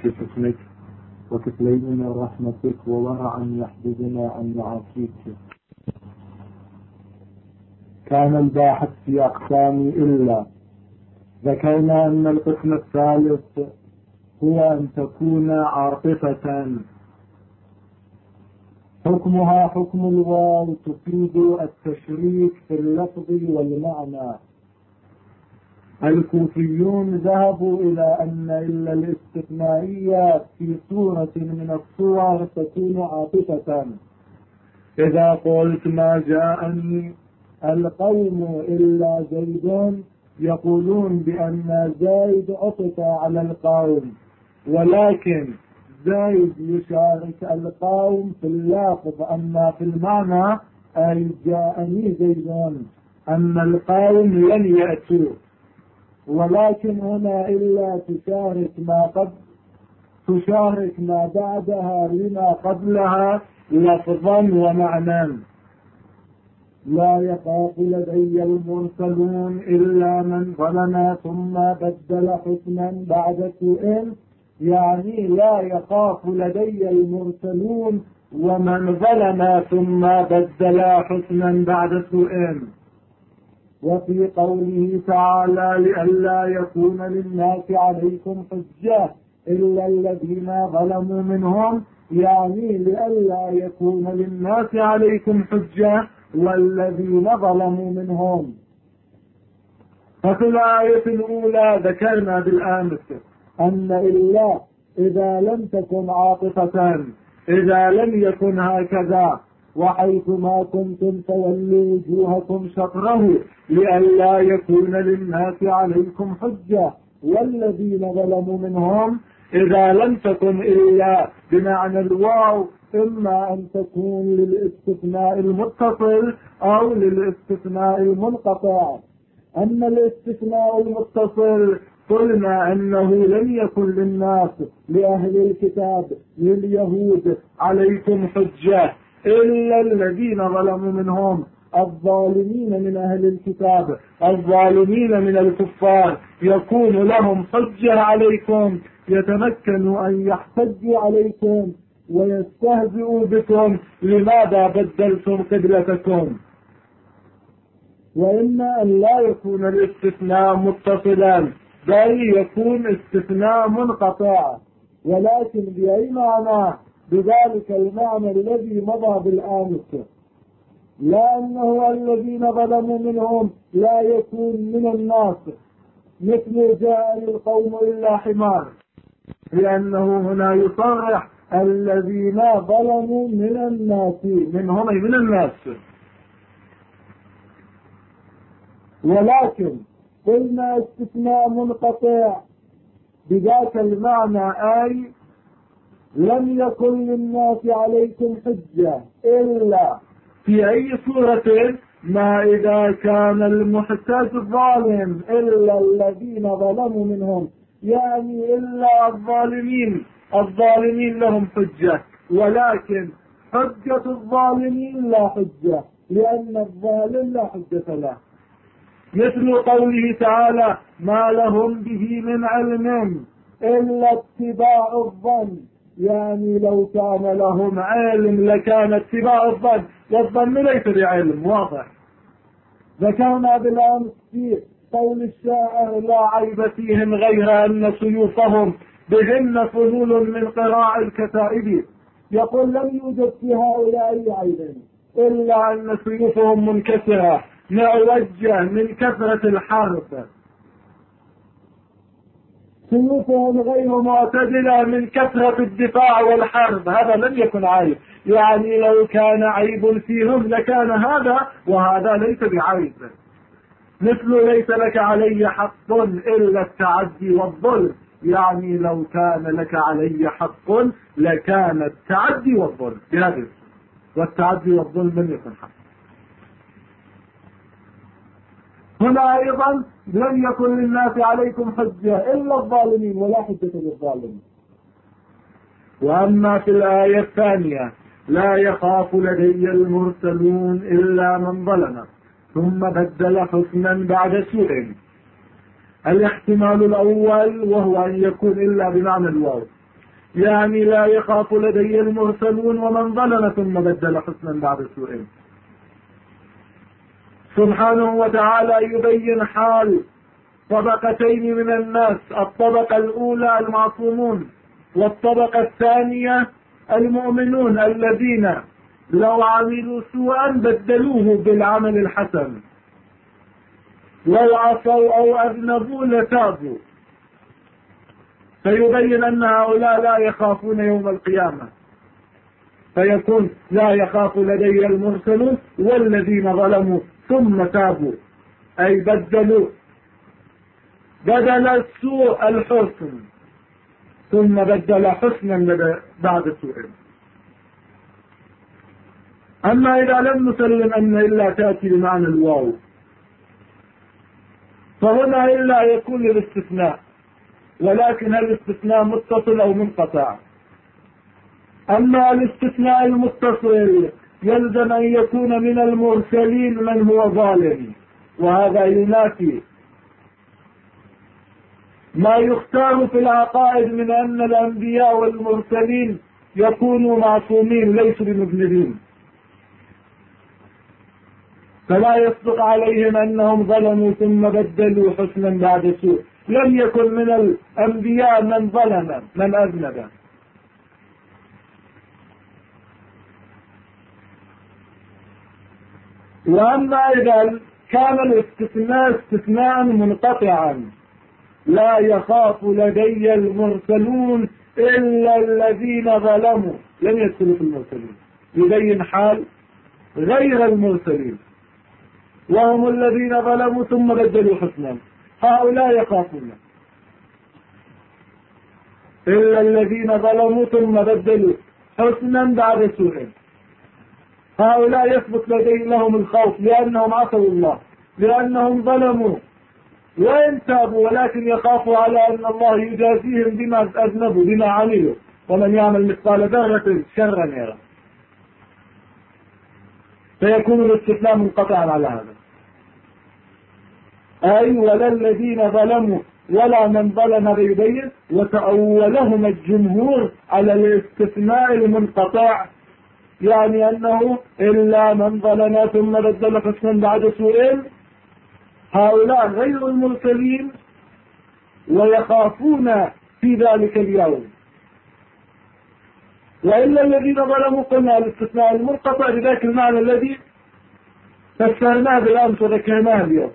بحكمك وكفلين رحمتك وورعا يحفظنا عن معاصيك. كان الباحث في أقسام إلا، ذكرنا أن القسم الثالث هو أن تكون عاطفة حكمها حكم الواو تفيد التشريك في اللفظ والمعنى. الكوفيون ذهبوا إلى أن إلا الاستثنائية في صورة من الصور تكون عاطفة. إذا قلت ما جاءني القوم إلا زيد، يقولون بأن زيد عطف على القوم، ولكن زيد يشارك القوم في اللفظ، أما في المعنى أي جاءني زيد أن القوم لن يأتوا. ولكن هنا إلا تشارك ما بعدها لما قبلها لفظا ومعنى. لا يخاف لدي المرسلون إلا من ظلم ثم بدل حسنا بعد سوء، يعني لا يخاف لدي المرسلون ومن ظلم ثم بدل حسنا بعد سوء. وفي قوله تعالى لئلا يكون للناس عليكم حجة إلا الذين ظلموا منهم، يعني لئلا يكون للناس عليكم حجة والذين ظلموا منهم. ففي الآية الأولى ذكرنا بالأمس أن إلا إذا لم تكن عاطفة، إذا لم يكن هكذا وحيث ما كنتم فولوا وجوهكم شطره لئلا يكون للناس عليكم حجة والذين ظلموا منهم، إذا لم تكن إلا بمعنى الواو إما أن تكون للاستثناء المتصل أو للاستثناء المنقطع. أما الاستثناء المتصل قلنا أنه لم يكن للناس لأهل الكتاب لليهود عليكم حجة إلا الذين ظلموا منهم، الظالمين من أهل الكتاب، الظالمين من الكفار يكون لهم حجة عليكم، يتمكنوا أن يحتجوا عليكم ويستهزئوا بكم لماذا بدلتم قبلتكم. وإما أن لا يكون الاستثناء متصلا بل يكون استثناء منقطع، ولكن بأي معنى؟ بذلك المعنى الذي مضى بالآمس، لأنه الذين ظلموا منهم لا يكون من الناس مثل جاء القوم إلا حمار، لأنه هنا يصرح الذين ظلموا من الناس، منهم أي من الناس. ولكن قلنا استثناء منقطع بذاك المعنى أي لم يكن للناس عليكم حجة إلا في أي صورة؟ ما إذا كان المحتاج ظالم إلا الذين ظلموا منهم، يعني إلا الظالمين لهم حجة، ولكن حجة الظالمين لا حجة لأن الظالم لا حجة له. مثل قوله تعالى ما لهم به من علم إلا اتباع الظن، يعني لو كان لهم علم لكان اتباع الظن، والظن ليس بعلم واضح. ذكرنا بالأمس في قول الشاعر لا عيب فيهم غير أن سيوفهم بهن فنون من قراء الكتائب، يقول لم يوجد في هؤلاء عيب إلا أن سيوفهم منكسرة معوجة من كثرة الحرب، سيوفهم غير معتدلة من كثرة الدفاع والحرب، هذا لم يكن عيب، يعني لو كان عيب فيهم لكان هذا، وهذا ليس بعيب. مثل ليس لك علي حق إلا التعدي والظلم، يعني لو كان لك علي حق لكان التعدي والظلم بهذا، والتعدي والظلم لم يكن حق. هنا أيضا لم يكن للناس عليكم حجة إلا الظالمين ولا حجة للظالمين. وأما في الآية الثانية لا يخاف لدي المرسلون إلا من ظلم ثم بدل حسنا بعد سوء، الاحتمال الأول وهو أن يكون إلا بمعنى الواو يعني لا يخاف لدي المرسلون ومن ظلم ثم بدل حسنا بعد سوء. سبحانه وتعالى يبين حال طبقتين من الناس: الطبقة الأولى المعصومون، والطبقة الثانية المؤمنون الذين لو عملوا سوءا بدلوه بالعمل الحسن، لو عصوا أو أذنبوا لتابوا. فيبين أن هؤلاء لا يخافون يوم القيامة، فيكون لا يخاف لدي المرسلون والذين ظلموا ثم تابوا، أي بدلوا بدل السوء الحسن ثم بدل حسنا بعد سوء. أما إذا لم نسلم أن إلا تأتي بمعنى الواو، فهنا إلا يكون للاستثناء، ولكن الاستثناء متصل أو منقطع. أما الاستثناء المتصل يلزم أن يكون من المرسلين من هو ظالم، وهذا ينافي ما يختار في العقائد من أن الأنبياء والمرسلين يكونوا معصومين ليسوا بمذنبين، فلا يصدق عليهم أنهم ظلموا ثم بدلوا حسنا بعد سوء. لم يكن من الأنبياء من ظلم من أذنب. وأما إذا كان الاستثناء استثناء منقطعا: لا يخاف لدي المرسلون إلا الذين ظلموا، لم يدخلوا في المرسلين، يبين حال غير المرسلين وهم الذين ظلموا ثم بدلوا حسنا، هؤلاء يخافون. إلا الذين ظلموا ثم بدلوا حسنا بعد سوء، هؤلاء يثبت لهم الخوف لأنهم عصوا الله، لأنهم ظلموا وإن تابوا، ولكن يخافوا على أن الله يجازيهم بما أذنبوا بما عملوا، ومن يعمل مثقال ذرة شرا يرى. فيكون الاستثناء منقطعا على هذا، أي ولا الذين ظلموا ولا من ظلم بيبين، وتأولهم الجمهور على الاستثناء المنقطع، يعني أنه إلا من ظلم ثم بدل حسنا بعد سوء، هؤلاء غير المرسلين ويخافون في ذلك اليوم. وإلا الذين ظلموا قلنا الاستثناء المنقطع بذاك المعنى الذي فسرناه بالأمس وذكرناه اليوم،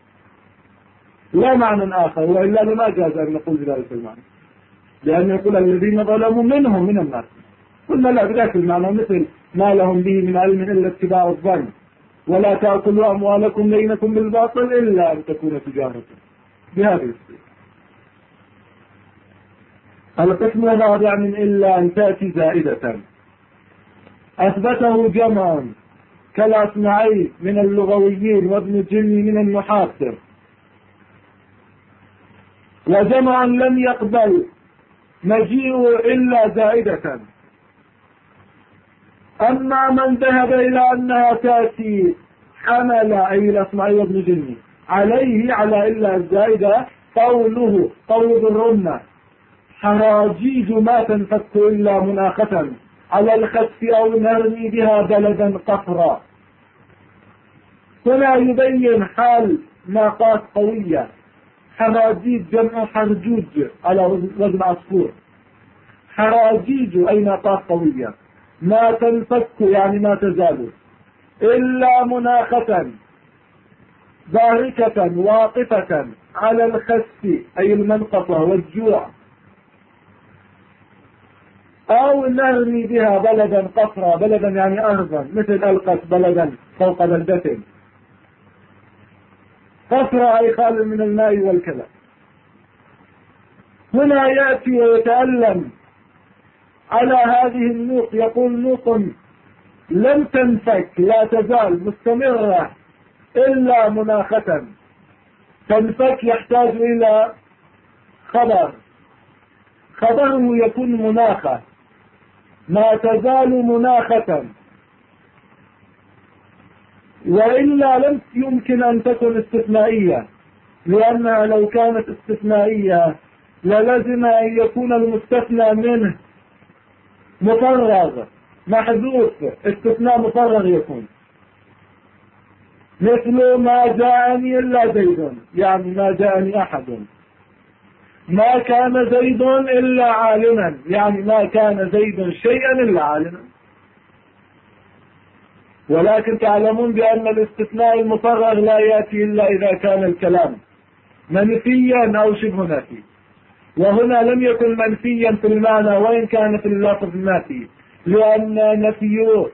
لا معنى آخر، وإلا لما جاز أن نقول بذلك المعنى، لأن يقول الذين ظلموا منهم من الناس، قلنا لا بذاك المعنى مثل ما لهم به من علم إلا اتباع الظن، ولا تأكلوا أموالكم بينكم بالباطل إلا أن تكون تجارة، بهذه الصيغة. القسم الرابع من إلا أن تأتي زائدة أثبته جمع كالأصمعي من اللغويين وابن الجني من النحاة، وجمع لم يقبل مجيء إلا زائدة. أما من ذهب إلى أنها تأتي حمل، أي الأصمعي وابن الجني، عليه على إلا الزائدة قول ذو الرمة: حراجيج ما تنفك إلا مناخة على الخسف أو نرمي بها بلدا قفرا. هنا يبين حال ناقات قوية، حراجيج جمع حرجوج على وزن عصفور، حراجيج أي ناقات قوية، ما تنفك يعني ما تزال إلا مناخة باركة واقفة على الخسف أي المنقطة والجوع، أو نرمي بها بلدا قصرا، بلدا يعني أرضا، مثل ألقت بلدا فوق بلدة، قصرا أي خال من الماء والكلى. هنا يأتي ويتألم على هذه النوق، يقول: نوق لم تنفك، لا تزال مستمرة إلا مناخة. تنفك يحتاج إلى خبره يكون مناخة، ما تزال مناخة، وإلا لم يمكن أن تكون استثنائية، لأنها لو كانت استثنائية للزم أن يكون المستثنى منه مفرغ محذوف، استثناء مفرغ يكون. مثل ما جاءني إلا زيد، يعني ما جاءني أحد. ما كان زيد إلا عالما، يعني ما كان زيد شيئا إلا عالما. ولكن تعلمون بأن الاستثناء المفرغ لا يأتي إلا إذا كان الكلام منفيا أو شبه نافي، وهنا لم يكن منفيا في المعنى وإن كان في اللفظ نافي، لأن نفي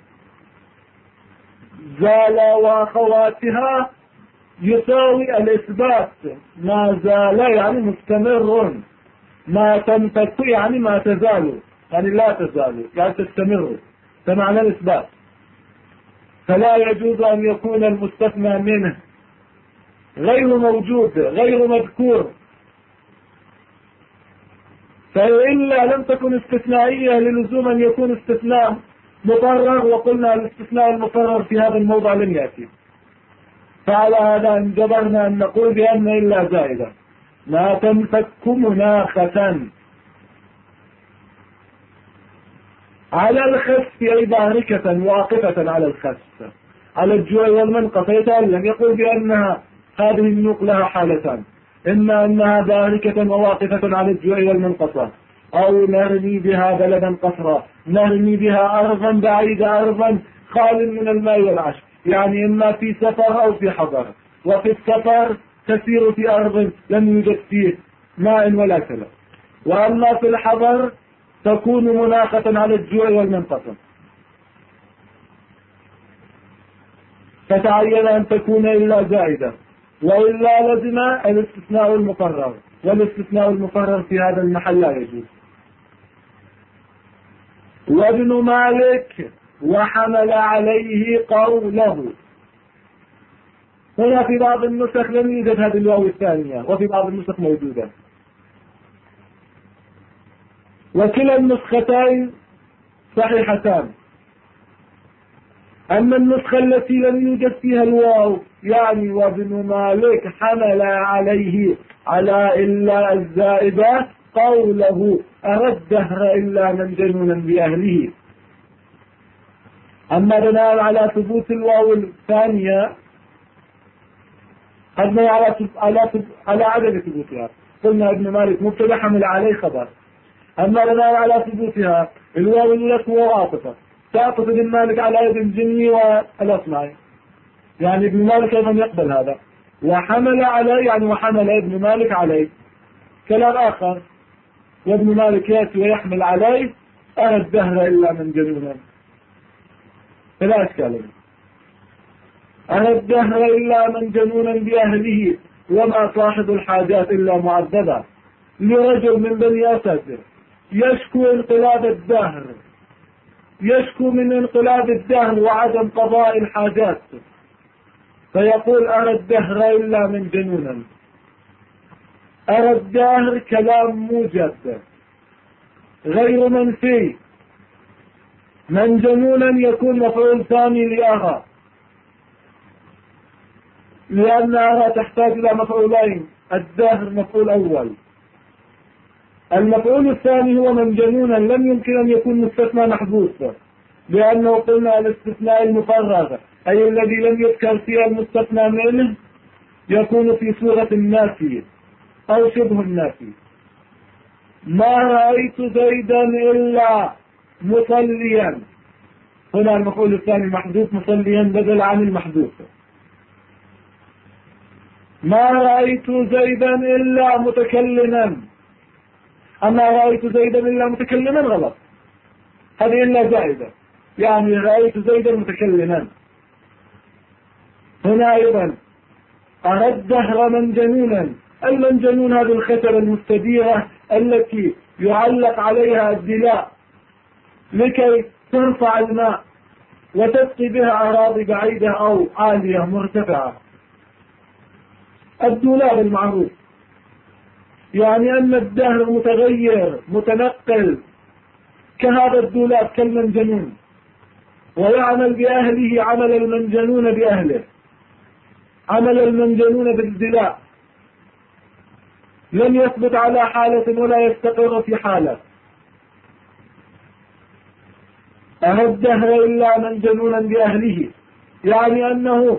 زال وأخواتها يساوي الإثبات. ما زال يعني مستمر، ما تنفك يعني ما تزال، يعني لا تزال يعني تستمر، فمعنى الإثبات. فلا يجوز أن يكون المستثنى منه غير موجود غير مذكور، فإلا لم تكن استثنائية للزوم أن يكون استثناء مفرغ، وقلنا الاستثناء المفرغ في هذا الموضع لم يأتي. فعلى هذا انجبرنا أن نقول بأن إلا زائدة لا تنفك مناخة على الخس، أي باركة واقفة على الخس، على الجوع والمنقص. يتألم يقول بأنها هذه النوق لها حالتان، إما أنها باركة وواقفة على الجوع والمنقصة، أو نرمي بها بلدا قصرا، نرمي بها أرضا بعيدة، أرضا خال من الماء والعشب، يعني إما في سفر أو في حضر. وفي السفر تسير في أرض لم يوجد فيه ماء ولا كلام، وأما في الحضر تكون مناخة على الجوع والمنقصة. فتعين أن تكون إلا زائدة، وإلا لزم الاستثناء المقرر، والاستثناء المقرر في هذا المحل لا يجوز. وابن مالك وحمل عليه قوله. هنا في بعض النسخ لم يوجد هذه الواو الثانية، وفي بعض النسخ موجودة، وكلا النسختين صحيحتان. أما النسخة التي لم يوجد فيها الواو، يعني وابن مالك حمل عليه على إلا الزائدة قوله أرى الدهر إلا من جنونا بأهله. أما بناء على ثبوت الواو الثانية قد على عدم ثبوتها، قلنا ابن مالك مبتدا حمل عليه خبر. أما بناء على ثبوتها الواو الأولى هو عاطفة، تعطف ابن مالك على ابن جني والأصمعي، يعني ابن مالك أيضا يقبل هذا. وحمل عليه يعني وحمل ابن مالك عليه كلام آخر، وابن مالك يأتي ويحمل عليه أرى الدهر إلا من جنونا، فلا أشكال. أرى الدهر إلا من جنونا بأهله، وما صاحب الحاجات إلا معذبا. لرجل من بني أسد يشكو انقلاب الدهر، يشكو من انقلاب الدهر وعدم قضاء الحاجات، فيقول أرى الدهر إلا من جنونا. أرى الدهر كلام موجب غير منفي، من جنونا يكون مفعول ثاني لأرى، لأن أرى تحتاج إلى مفعولين، الدهر مفعول أول، المفعول الثاني هو من جنونا لم يمكن أن يكون مستثنى محذوف، لأنه قلنا الاستثناء المفرغ أي الذي لم يذكر فيه المستثنى منه يكون في صورة النافي أو شبه النافي. ما رأيت زيدا إلا مصليا، هنا المفعول الثاني محذوف مصليا بدل عن المحذوف. ما رأيت زيدا إلا متكلما، أما رأيت زيدا إلا متكلما غلط، هذه إلا زائدة، يعني رأيت زيدا متكلما. هنا أيضا أرى الدهر من جنونا، المنجنون هذه الخشبة المستديرة التي يعلق عليها الدلاء لكي ترفع الماء وتسقي بها أراضي بعيدة أو عالية مرتفعة، الدولاب المعروف، يعني أن الدهر متغير متنقل كهذا الدولاب كالمنجنون، ويعمل بأهله عمل المنجنون بأهله، عمل المنجنون بالدلاء، لن يثبت على حالة ولا يستقر في حالة. أرى الدهر إلا منجنونا بأهله، يعني أنه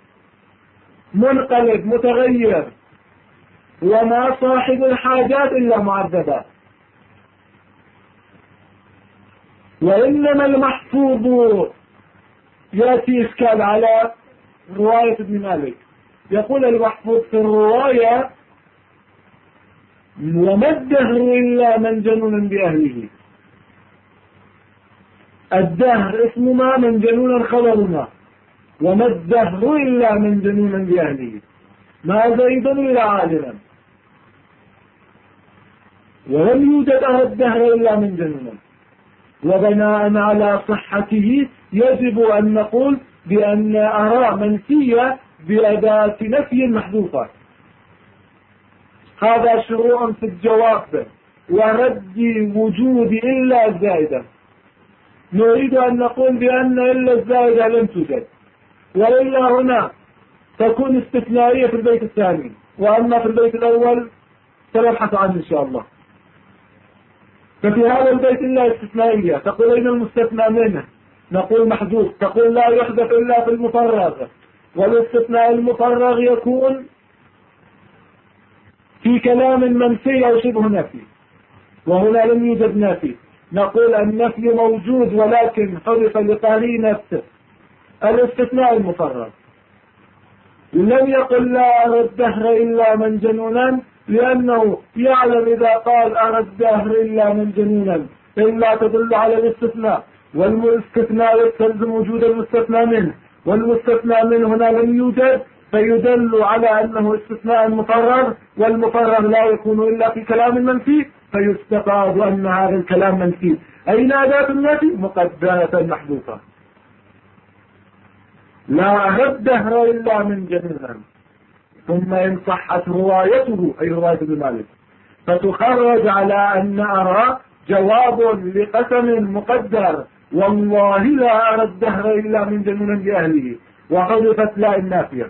منقلب متغير، وما صاحب الحاجات إلا معذبات. وإنما المحفوظ يأتي إشكال على رواية ابن مالك، يقول المحفوظ في الرواية وما الدهر إلا منجنونا بأهله. الدهر اسم ما، منجنونا خبر ما، وما الدهر إلا منجنونا بأهله، ما زيد إلا عالما، ولم يوجد أرى الدهر إلا منجنونا. وبناء على صحته يجب أن نقول بأن أرى منفية بأداة نفي محذوفة. هذا شروع في الجواب ورد وجود إلا الزائدة. نريد أن نقول بأن إلا الزائدة لم توجد، وإلا هنا تكون استثنائية في البيت الثاني، وأما في البيت الأول سنبحث عنه إن شاء الله. ففي هذا البيت إلا استثنائية، تقول أين المستثنى منه؟ نقول محذوف. تقول لا يحدث إلا في المفرغ، والاستثناء المفرغ يكون في كلام منفي أو شبه نفي، وهنا لم يوجد نفي. نقول النفي موجود ولكن حذف لقرينة الاستثناء المفرغ. لم يقل لا أرى الدهر إلا منجنونا، لأنه يعلم إذا قال أرى الدهر إلا منجنونا إلا تدل على الاستثناء، والاستثناء يستلزم وجود المستثنى منه، والمستثنى منه هنا لم يوجد، فيدل على أنه استثناء مفرغ، والمفرغ لا يكون إلا في كلام منفي، فيستفاد أن هذا الكلام منفي. أين أداة النفي؟ مقدرة محذوفة. لا أرى الدهر إلا منجنونا، ثم إن صحت روايته أي رواية ابن مالك فتخرج على أن أرى جواب لقسم مقدر، والله لا أرى الدهر إلا منجنونا بأهله، وحذفت لا النافية.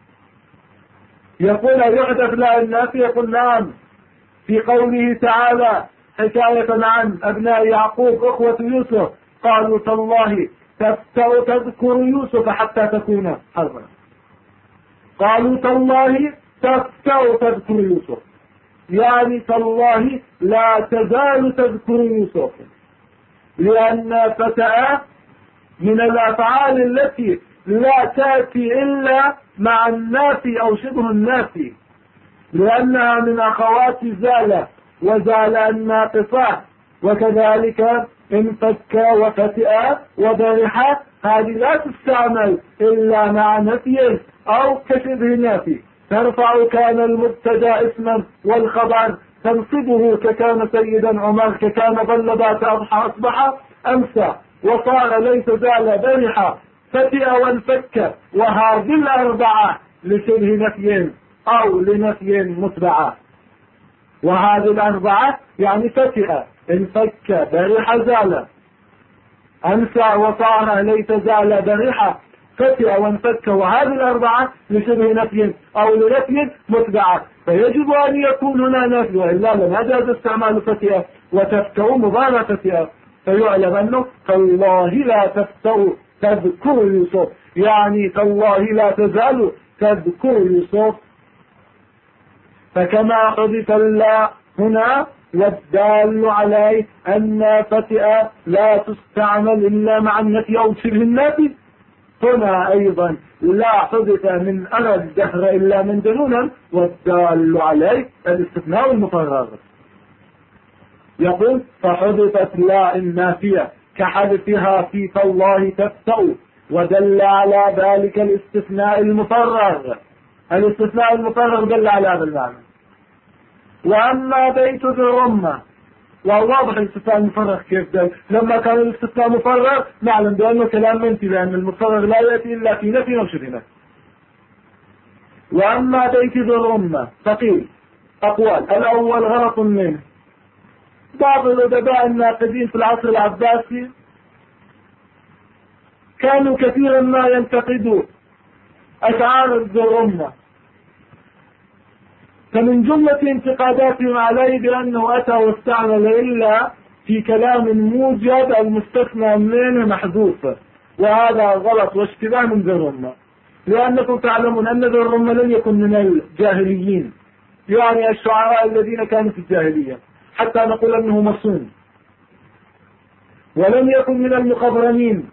يقول يحدث لا النافية، يقول نعم، في قوله تعالى حكاية عن أبناء يعقوب أخوة يوسف قالوا تالله تفتأ تذكر يوسف حتى تكون حربا. قالوا تالله تفتأ تذكر يوسف، يعني تالله لا تزال تذكر يوسف، لأن فتاة من الأفعال التي لا تأتي إلا مع النافي أو شبه النافي، لأنها من أخوات زال وزال الناقصات، وكذلك انفك وفتئ وبرح، هذه لا تستعمل إلا مع نفي أو كشبه نافي. ترفع كان المبتدا اسما والخبر تنصبه ككان سيدا عمر، ككان ظل بات أضحى أصبح أمسى، وصار ليس زال برح فتئ وانفك، وهذه الأربعة لشبه نفي أو لنفي متبعة. وهذه الأربعة يعني فتئ انفك برح زال أمسى وصار ليس زال برح فتئ وانفك، وهذه الأربعة لشبه نفي أو لنفي متبعة، فيجب أن يكون هنا نفي، وإلا لم يجوز استعمال فتئ وتفتأ مضارع فتئ، فيعلم أنه تالله لا تفتأ تذكر يوسف، يعني تالله لا تزال تذكر يوسف. فكما حدث الله هنا والدال عليه أن فتئ لا تستعمل إلا مع النفي أو شبه النفي، هنا أيضا لا حدث من أرى الدهر إلا منجنونا، والدال عليه الاستثناء المفرغ. يقول فحدثت لا النافية كحدثها في تالله تفتأ، ودل على ذلك الاستثناء المفرغ. الاستثناء المفرغ دل على هذا المعنى. وأما بيت ذي الرمة، وواضح الاستثناء المفرغ كيف دل. لما كان الاستثناء مفرغ نعلم بأنه كلام منفي، لأن المفرغ لا يأتي إلا في نفي أو شبه نفي. وأما بيت ذي الرمة فقيل أقوال. الأول غلط منه، بعض الأدباء الناقدين في العصر العباسي كانوا كثيرا ما ينتقدوا أشعار ذي الرمة، فمن جملة انتقاداتهم عليه بأنه أتى واستعمل إلا في كلام موجد المستثنى منه محذوف، وهذا غلط واشتباه من ذي الرمة، لأنكم تعلمون أن ذي الرمة لم يكن من الجاهليين، يعني الشعراء الذين كانوا في الجاهلية حتى نقول أنه مصون، ولم يكن من المخضرمين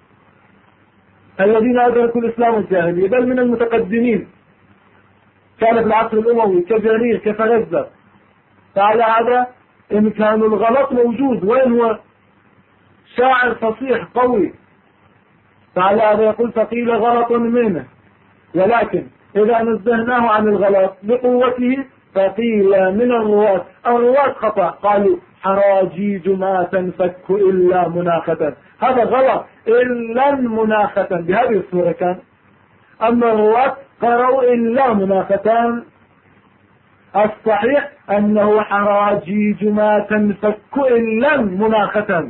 الذين أدركوا الإسلام والجاهلية، بل من المتقدمين، كان في العصر الأموي كجرير كفرزدق. فعلى هذا إن كان الغلط موجود، وين هو شاعر فصيح قوي، فعلى هذا يقول فقيل غلط منه، ولكن إذا نزهناه عن الغلط لقوته فقيل من الرواة خطأ، قالوا حراجيج ما تنفك إلا مناخة، هذا غلط، إلا مناخة بهذه الصورة كان، أما الرواة قرأوا إلا مناخة، الصحيح أنه حراجيج ما تنفك إلا مناخة،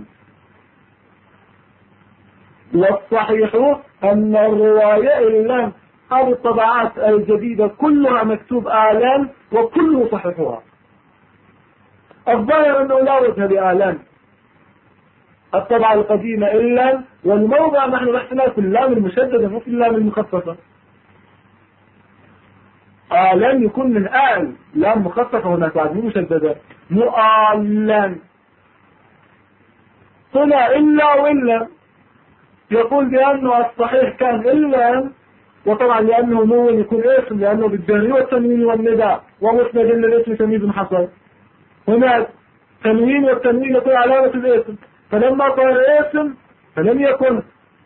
والصحيح أن الرواية إلا هذه الطبعات الجديدة كلها مكتوب آلان وكله صحيحها. الظاهر أنه لا وجه لآلان، الطبعة القديمة إلا، والموضع نحن بحثنا في اللام المشددة مو في اللام المخففة. آلان يكون من آل، لام مخففة هناك بعد مو مشددة، مو آلان. طلع إلا وإلا، يقول بأنه الصحيح كان إلا، وطبعا لأنه مو يكون اسم، لأنه بالجر والتنوين والنداء ومسند للاسم تمييز محصر، هناك تنوين والتنوين يكون علامة الاسم، فلما صار اسم فلم يكن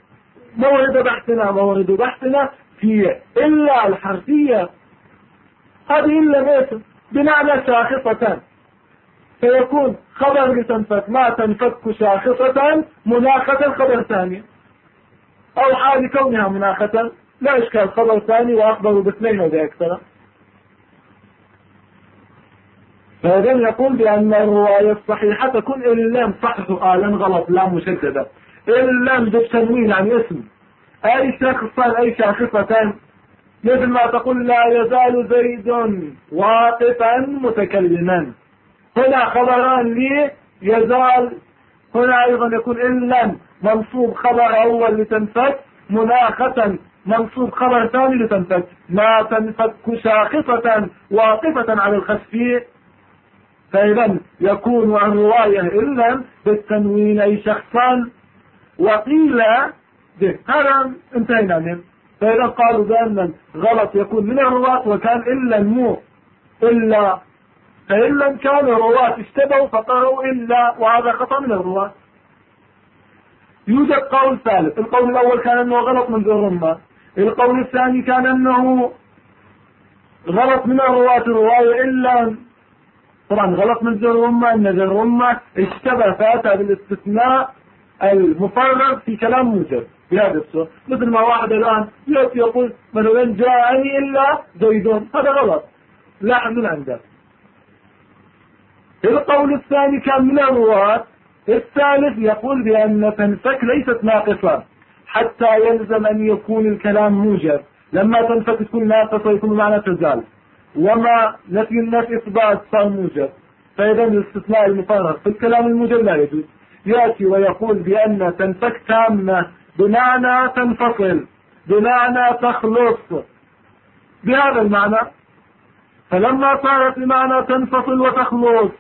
مورد بحثنا في إلا الحرفية، هذه إلا اسم بمعنى شاخصة، فيكون خبر لتنفك ما تنفك شاخصة مناخة خبر ثاني، أو حال كونها مناخة لا إشكال خبر ثاني وأخبر باثنين وذي أكثر. فإذا يقول بأن الرواية الصحيحة تكون إن لم صحح آلا غلط لام مشددة، إن لم بالتنوين عن اسم أي شخصان أي شاخصتان، مثل ما تقول لا يزال زيد واقفا متكلما، هنا خبران لي يزال، هنا أيضا يكون إن لم منصوب خبر أول لتنفك، مناخة منصوب خبر ثاني لتنفك، ما تنفك شاخصة واقفة على الخسفي، فإذا يكون الرواية إلا بالتنوين أي شخصان، وقيل به، هذا انتهينا منه. فإذا قالوا بأن غلط يكون من الرواة، وكان إلا مو إلا، فإلا كان الرواة اشتبهوا فقالوا إلا، وهذا خطأ من الرواة. يوجد قول ثالث، القول الأول كان أنه غلط من ذي الرمة، القول الثاني كان أنه غلط من الرواية إلا، طبعا غلط من ذي الرمة أن ذي الرمة اشتبه فأتى بالاستثناء المفرغ في كلام موجب بهذا الصورة، مثل ما واحد الآن يقول مثلا جاءني إلا زيدون، هذا غلط لا حمل عنده. القول الثاني كان من الرواة، الثالث يقول بأن تنفك ليست ناقصة حتى يلزم أن يكون الكلام موجب، لما تنفك تكون ناقصة يكون معنى تزال، وما نفي النفي إثبات صار موجب، فإذا الاستثناء المفرغ في الكلام الموجب لا يجوز. يأتي ويقول بأن تنفك تامة بمعنى تنفصل، بمعنى تخلص، بهذا المعنى، فلما صارت بمعنى تنفصل وتخلص،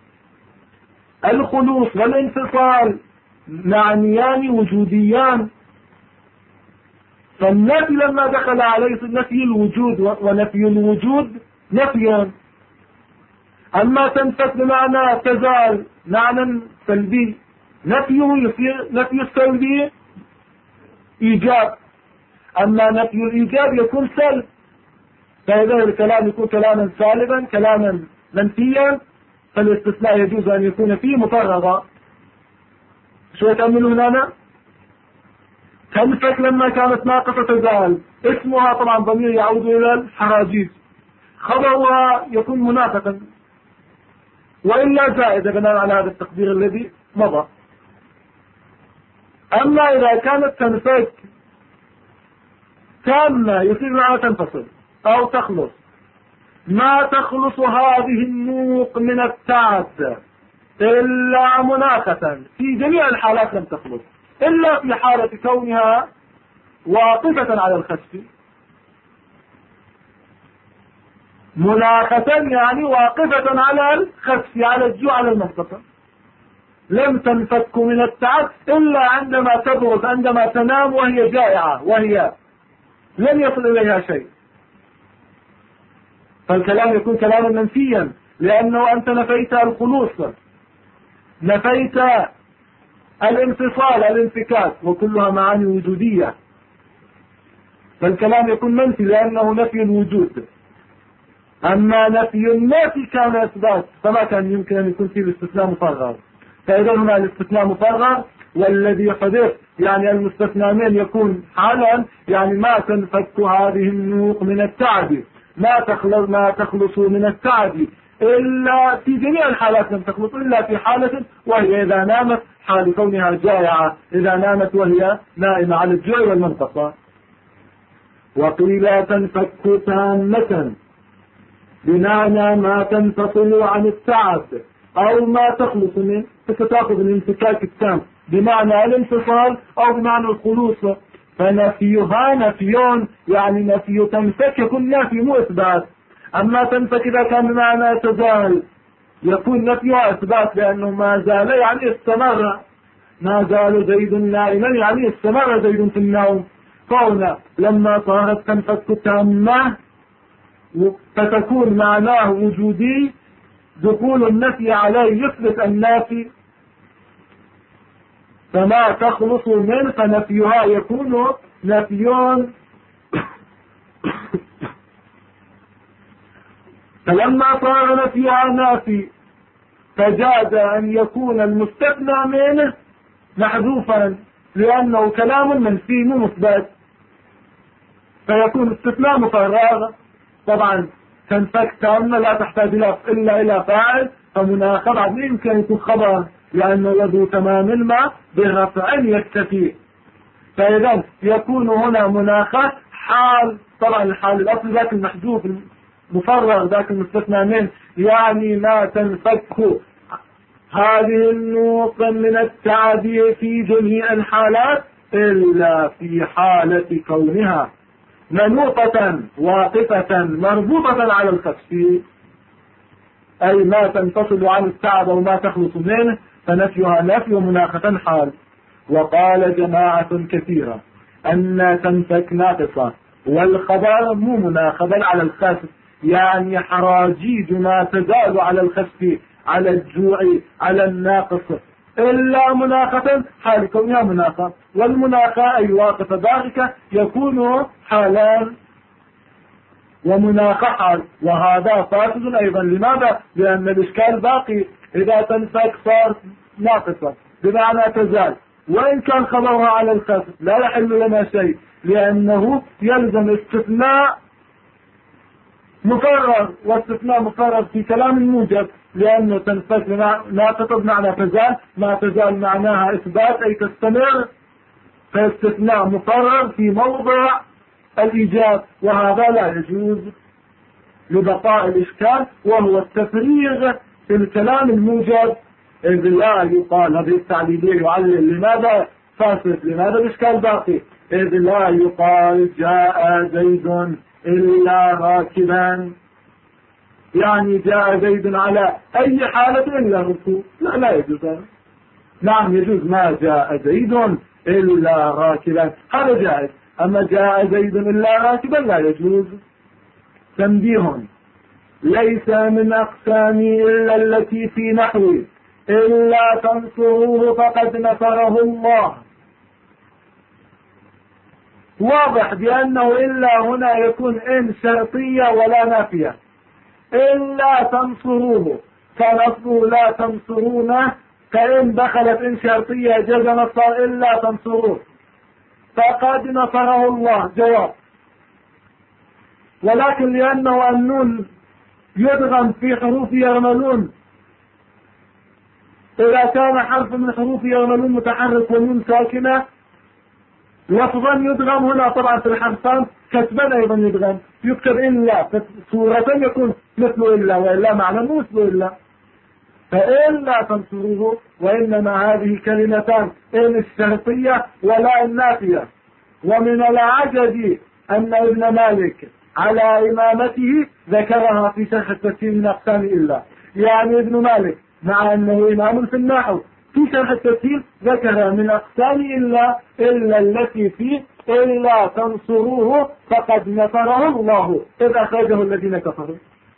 الخلوص والانفصال معنيان وجوديان، فالنفي لما دخل عليه نفي الوجود ونفي الوجود نفيان، أما تنفك بمعنى تزال معنى سلبي، نفيه يصير نفي السلبي إيجاب، أما نفي الإيجاب يكون سلب، فإذا الكلام يكون كلاما سالبا كلاما منفيا، فالاستثناء يجوز أن يكون فيه مفرغا. شو يتأملون هنا؟ تنفك لما كانت ناقصة تزال، اسمها طبعا ضمير يعود إلى الحراجيج، خبرها يكون منافقا وإلا زائدة بناء على هذا التقدير الذي مضى. أما إذا كانت تنفك تامة يصير معها تنفصل أو تخلص، ما تخلص هذه النوق من التعد إلا مناخة، في جميع الحالات لم تخلص إلا في حالة كونها واقفة على الخسف. مناخة يعني واقفة على الخسف، على الجوع، على المنطقة، لم تنفك من التعب إلا عندما تبرد، عندما تنام وهي جائعة، وهي لن يصل إليها شيء. فالكلام يكون كلاما منفيا، لأنه أنت نفيت الخلوص، نفيت الانفصال، الانفكاك، وكلها معاني وجودية. فالكلام يكون منفي لأنه نفي الوجود. أما نفي النافي كان إثبات، فما كان يمكن أن يكون فيه الاستثناء مفرغ. فإذا هنا الاستثناء مفرغ، والذي حدث يعني المستثنى من يكون حالا، يعني ما تنفك هذه النوق من التعب، ما تخلص من التعب إلا في جميع الحالات، لم تخلص إلا في حالة وهي إذا نامت، حال كونها جائعة، إذا نامت وهي نائمة على الجوع والمنقصة. وقيل تنفك تامة، بمعنى ما تنفصل عن التعب أو ما تخلص منه، فتأخذ الانفكاك التام بمعنى الانفصال أو بمعنى الخلوص. فنفيها نفيون، يعني نفي تنفك يكون نفي مو إثبات. أما تنفك إذا كان بمعنى تزال يكون نفيها إثبات، لأنه ما زال يعني استمر، ما زال زيد نائما يعني استمر زيد في النوم. فهنا لما صارت تنفك تامة فتكون معناه وجودي، دخول النفي عليه يثبت النافي، فما تخلص منه فنفيها يكون نفيون. فلما صار نفيها نافي فجاز أن يكون المستثنى منه محذوفا، لأنه كلام منفي مثبت، فيكون استثناء مفرغ. طبعا تنفك تامة لا تحتاج إلا إلى فاعل، فمناخ بعد يمكن يكون خبر، لأنه ذو تمام ما برفع يكتفي. فإذا يكون هنا مناخ حال، طبعا الحال الأصل ذاك المحذوف المفرغ، ذاك المستثنى منه، يعني ما تنفك هذه النوق من التعب في جميع الحالات إلا في حالة كونها منوطة واقفة مربوطة على الخسف، أي ما تنفصل عن التعب وما تخلص منه، فنفيها نفي ومناخة حال. وقال جماعة كثيرة أن تنفك ناقصة، والخبر مو مناخبا على الخسف، يعني حراجيج ما تزال على الخسف، على الجوع، على الناقص، إلا مناخة حال كونها مناخة. والمناخة أي واقفة ضاحكة يكون حالان ومناخة حال، وهذا فاسد أيضا. لماذا؟ لأن الإشكال باقي، إذا تنفك صار ناقصة بمعنى تزال، وإن كان خبرها على الخسف لا يحل لنا شيء، لأنه يلزم استثناء مفرغ، واستثناء مفرغ في كلام موجب، لأنه تنفك ناقصة بمعنى تزال، ما تزال معناها إثبات أي تستمر، فاستثناء مفرغ في موضع الإيجاب، وهذا لا يجوز لبقاء الإشكال، وهو التفريغ في الكلام الموجب. إذ لا يقال، هذه التعليلية يعلل لماذا فاسد، لماذا الإشكال باقي. إذ لا يقال جاء زيد إلا راكبا، يعني جاء زيد على أي حالة إلا ركوب، لا يجوز. نعم يجوز ما جاء زيد إلا راكبا، هذا جائز. أما جاء زيد إلا راكبا لا يجوز. تنبيه: ليس من أقسامي إلا التي في نحوي إلا تنصروه فقد نصره الله. واضح بأنه إلا هنا يكون إن شرطية ولا نافية. إلا تنصروه فنصره لا تنصرونه، فإن دخلت إن شرطية جاز نصر إلا تنصروه فقد نصره الله جواب. ولكن لأنه النون يدغم في حروف يرملون، إذا كان حرف من حروف يرملون متحرك ونون ساكنة لفظا يدغم هنا، طبعا في الحرفان كتبا أيضا يدغم، يكتب إلا، صورة يكون مثل إلا، وإلا معنى مو مثل إلا. فإلا تنصروه. وإنما هذه كلمتان، إن الشرطية ولا النافية. ومن العجب أن ابن مالك على إمامته ذكرها في شرح التفسير من أقسام إلا. يعني ابن مالك مع أنه إمام في النحو في شرح التفسير ذكر من أقسام إلا التي فيه إلا تنصروه فقد نصره الله إذ أخرجه الذين كفروا.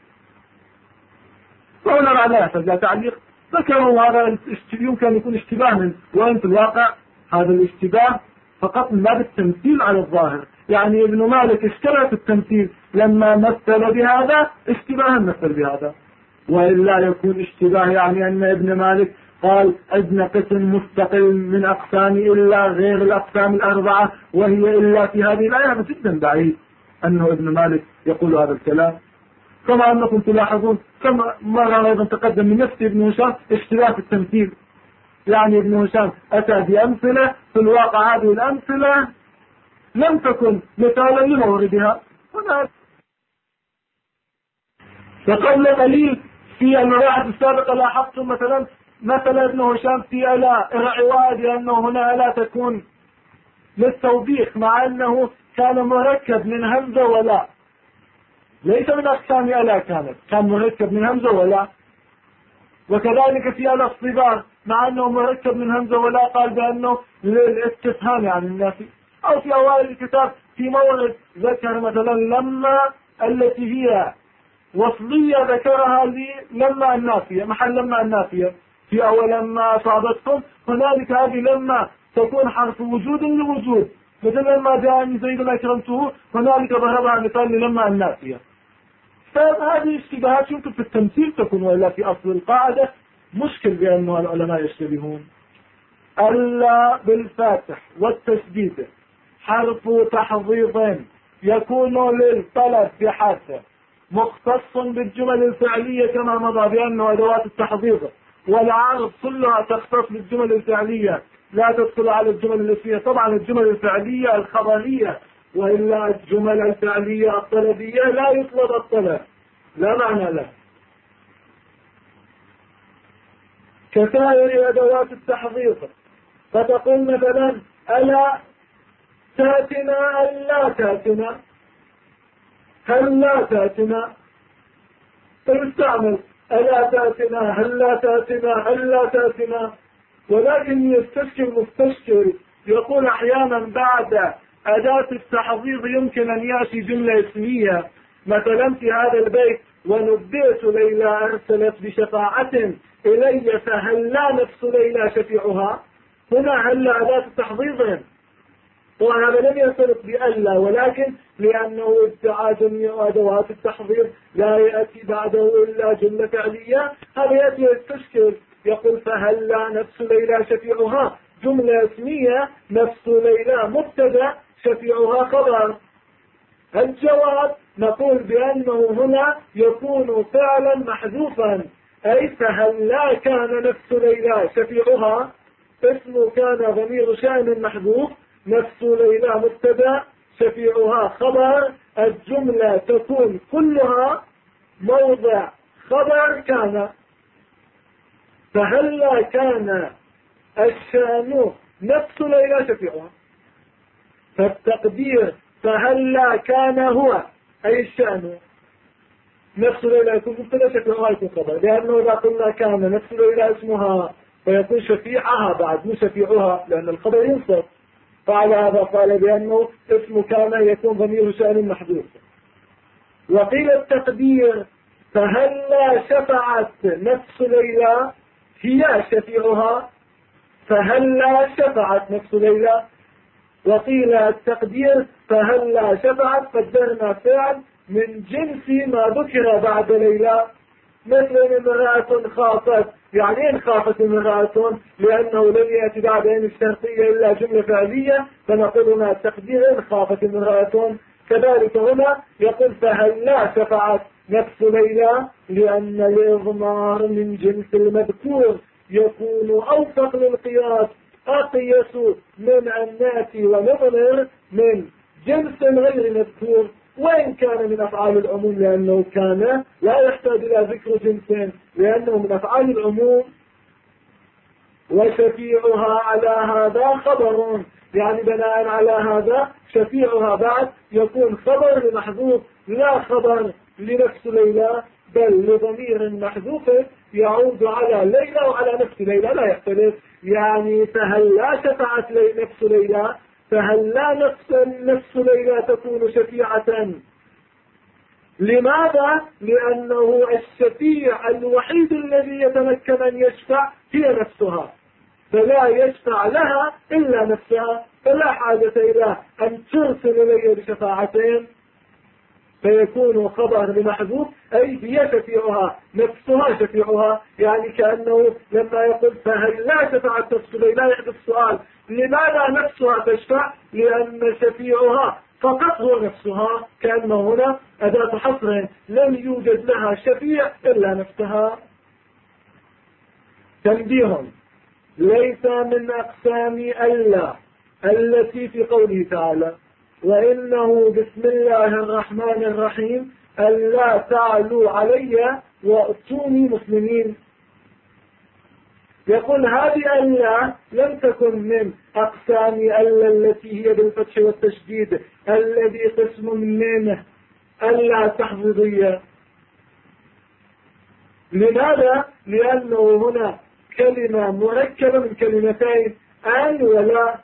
فهنا معناه يحتاج تعليق. ذكروا هذا يمكن يكون اشتباه، وإن في الواقع هذا الاشتباه فقط من باب التمثيل على الظاهر. يعني ابن مالك اشترى في التمثيل لما مثل بهذا اشتباها مثل بهذا، وإلا يكون اشتباه يعني أن ابن مالك قال عندنا قسم مستقل من أقسام إلا غير الأقسام الأربعة وهي إلا في هذه الآية. هذا جدا بعيد أنه ابن مالك يقول هذا الكلام. كما أنكم تلاحظون كما مرة أيضا تقدم من نفس ابن هشام اشتباه في التمثيل. يعني ابن هشام أتى بأمثلة في الواقع هذه الأمثلة لم تكن مثالا لموردها. فقبل قليل في المباحث السابقة لاحظتم مثلا ابن هشام في ألا الرعواد لأنه هنا ألا تكون للتوبيخ، مع أنه كان مركب من همزة ولا، ليس من أقسام ألا، كان مركب من همزة ولا. وكذلك في ألا الصبار مع أنه مركب من همزة ولا قال بأنه للاستفهام يعني النافي. أو في أوائل الكتاب في مورد ذكر مثلا لما التي هي وصلية ذكرها لما النافية، محل لما النافية في أول لما أصابتكم. هنالك هذه لما تكون حرف وجود لوجود، مثل لما جاءني زيد أكرمته، هنالك ضربها مثال لما النافية. فهذه الاشتباهات يمكن في التمثيل تكون، وإلا في أصل القاعدة مشكل بأنه العلماء يشتبهون. ألا بالفاتح والتشديد حرف تحضيض يكون للطلب بحث مختص بالجمل الفعلية كما مضى بأنه أدوات التحضيض والعرض كلها تختص بالجمل الفعلية لا تدخل على الجمل الاسمية. طبعا الجمل الفعلية الخبرية، وإلا الجمل الفعلية الطلبية لا يطلب الطلب، لا معنى له. كسائر أدوات التحضيض فتقول مثلا ألا تاتنا ألا تاتنا، هل لا تاتنا، تستعمل ألا تاتنا هل لا تاتنا هل لا تاتنا. ولكن يستشكل مستشكل يقول أحيانا بعد أداة التحضيض يمكن أن يأتي جملة اسمية، مثلا في هذا البيت ونبئت ليلى أرسلت بشفاعة إلي فهل لا نفس ليلى شفيعها. هنا هل أداة التحضيض، وهذا لم يرتبط بألا، ولكن لأنه ادعى جميع أدوات التحضير لا يأتي بعده إلا جملة فعلية، هذا يأتي يستشكل يقول فهل لا نفس ليلى شفيعها جملة اسمية، نفس ليلى مبتدا شفيعها خبر. الجواب نقول بأنه هنا يكون فعلا محذوفا، أي فهل لا كان نفس ليلى شفيعها اسمه كان ضمير شأن محذوف، نفس ليلى مبتدا شفيعها خبر، الجملة تكون كلها موضع خبر كان. فهل كان الشأن نفس ليلى شفيعها، فالتقدير فهل كان هو أي الشأن نفس ليلى يكون مبتدا شفيعها يكون خبر، لأنه إذا قلنا كان نفس ليلى اسمها فيكون شفيعها بعد مو شفيعها لأن الخبر ينصب. فعلى هذا قال بأنه اسم كان يكون ضمير شأن محذوف. وقيل التقدير فهل شفعت نفس ليلى هي شفيعها، فهل شفعت نفس ليلى. وقيل التقدير فهل شفعت قدرنا فعل من جنس ما ذكر بعد ليلى، مثل امرأة خافت. يعني ان خافت امرأة لأنه لم يأتي بعد ان الشرطية إلا جملة فعلية، فنقول هنا التقدير ان خافت امرأة. كذلك هنا يقول فهل لا شفعت نفس ليلى، لأن الإضمار من جنس المذكور يكون أوفق للقياس أقيس من أن نأتي ونضمر من جنس غير مذكور. وإن كان من أفعال العموم لأنه كان لا يحتاج إلى ذكر جنس لأنه من أفعال العموم. وشفيعها على هذا خبر، يعني بناء على هذا شفيعها بعد يكون خبر لمحذوف، لا خبر لنفس ليلى بل لضمير محذوف يعود على ليلى وعلى نفس ليلى لا يختلف. يعني فهل لا شفعت نفس ليلى، فهل لا نفس ليلى تكون شفيعة؟ لماذا؟ لأنه الشفيع الوحيد الذي يتمكن أن يشفع هي نفسها، فلا يشفع لها إلا نفسها، فلا حاجة إلى أن ترسل إلي بشفاعتين، فيكون خبر لمحذوف أي هي شفيعها، نفسها شفيعها. يعني كأنه لما يقول فهل لا شفعت نفس ليلى يحدث السؤال لماذا نفسها تشفع؟ لأن شفيعها فقط هو نفسها، كأنه هنا أداة حصر لم يوجد لها شفيع إلا نفسها. تنبيه: ليس من أقسام ألا التي في قوله تعالى وإنه بسم الله الرحمن الرحيم ألا تعلوا علي وأتوني مسلمين. يقول هذه ألا لم تكن من أقسام ألا التي هي بالفتح والتشديد الذي قسم منه ألا تحفظية. لماذا؟ لأنه هنا كلمة مركبة من كلمتين أن ولا،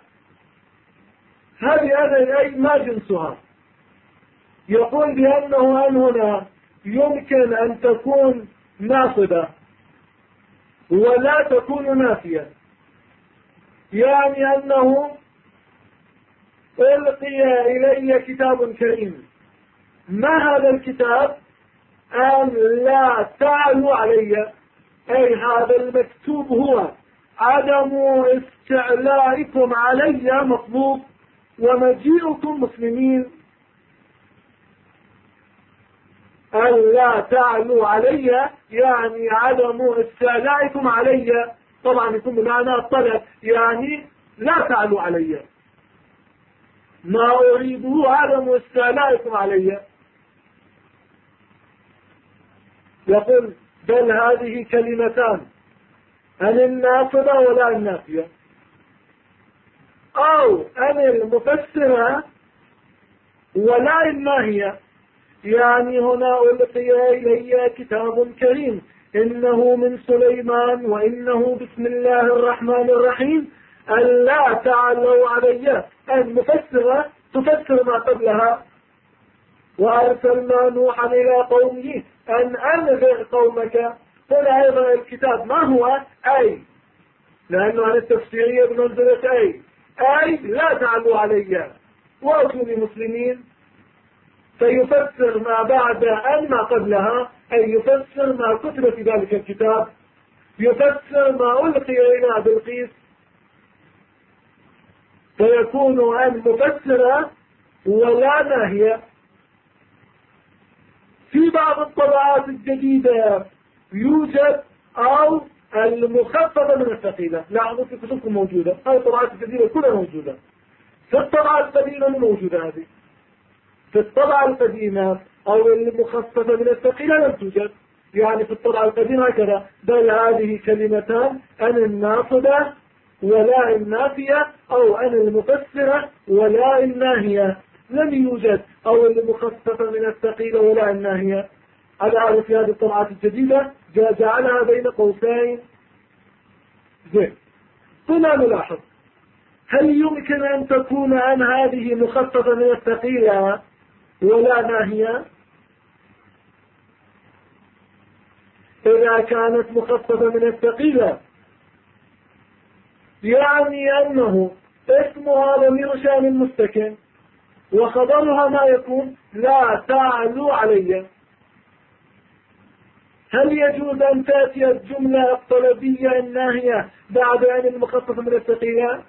هذه أي ما جنسها. يقول بأنه أن هنا يمكن أن تكون ناصبة ولا تكون نافية، يعني أنه ألقي إلي كتاب كريم، ما هذا الكتاب؟ أن لا تعلوا علي، أي هذا المكتوب هو عدم استعلائكم علي مطلوب ومجيئكم مسلمين. أن لا تعلوا علي يعني عدم استعلائكم علي، طبعا يكون بمعنى الطلب، يعني لا تعلوا علي، ما أريده عدم استعلائكم علي. يقول بل هذه كلمتان، أن الناصبة ولا النافية، أو أن المفسرة ولا الناهية. يعني هنا ألقي إلي كتاب كريم إنه من سليمان وإنه بسم الله الرحمن الرحيم ألا تعلوا علي، المفسرة تفسر ما قبلها. وأرسلنا نوحا إلى قومه أن أنذر قومك. هنا أيضا الكتاب ما هو؟ أي، لأنه عن التفسيرية بمنزلة أي لا تعلوا علي وأتوني مسلمين، فيفسر ما بعد أن ما قبلها، أي يفسر ما كتب في ذلك الكتاب، يفسر ما ألقي إلى بلقيس، فيكون أن مفسرة ولا ناهية. في بعض الطبعات الجديدة يوجد أو المخففة من الثقيلة، لاحظوا في كتبكم موجودة، هذه الطبعات الجديدة كلها موجودة. في الطبعة القديمة موجودة هذه، في الطبعة القديمة أو المخففة من الثقيلة لم توجد. يعني في الطبعة القديمة هكذا، بل هذه كلمتان أن الناصبة ولا النافية، أو أن المفسرة ولا الناهية، لم يوجد أو المخففة من الثقيلة ولا الناهية. على في هذه الطبعات الجديدة جعلها بين قوسين. زين، هنا نلاحظ هل يمكن أن تكون أن هذه مخففة من الثقيلة ولا ناهية؟ إذا كانت مخففة من الثقيلة يعني أنه اسمها ضمير شأن مستكن وخبرها ما يكون لا تعلوا علي. هل يجوز أن تأتي الجملة الطلبية الناهية بعد أن المخففة من الثقيلة؟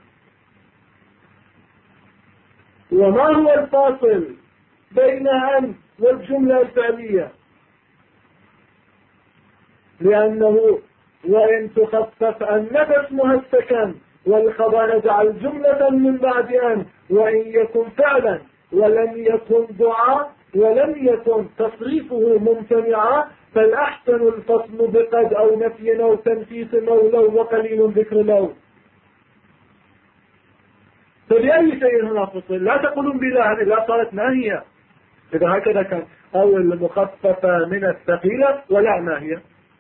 وما هو الفاصل بين أن والجملة الفعلية؟ لأنه وإن تخفف أن فاسمها السكن والخبر اجعل جملة من بعد أن، وإن يكن فعلا ولم يكن دعاء ولم يكن تصريفه ممتنعا فالأحسن الفصل بقد أو نفي أو تنفيس أو لو وقليل ذكر لو. فبأي شيء هنا فصل؟ لا تقولون بلا، هذه لا صارت ناهية. إذا هكذا كان أو المخففة من الثقيلة ولا ناهية.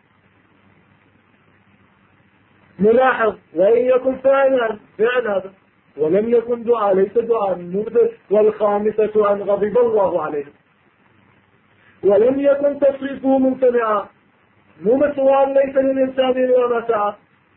نلاحظ وإن يكن فعلا فعل هذا ولم يكن دعاء ليس دعاء مبدل. والخامسة أن غضب الله عليه ولم يكن تصريفه ممتنعا. مو مسؤول ليس للإنسان إلا ما سعى.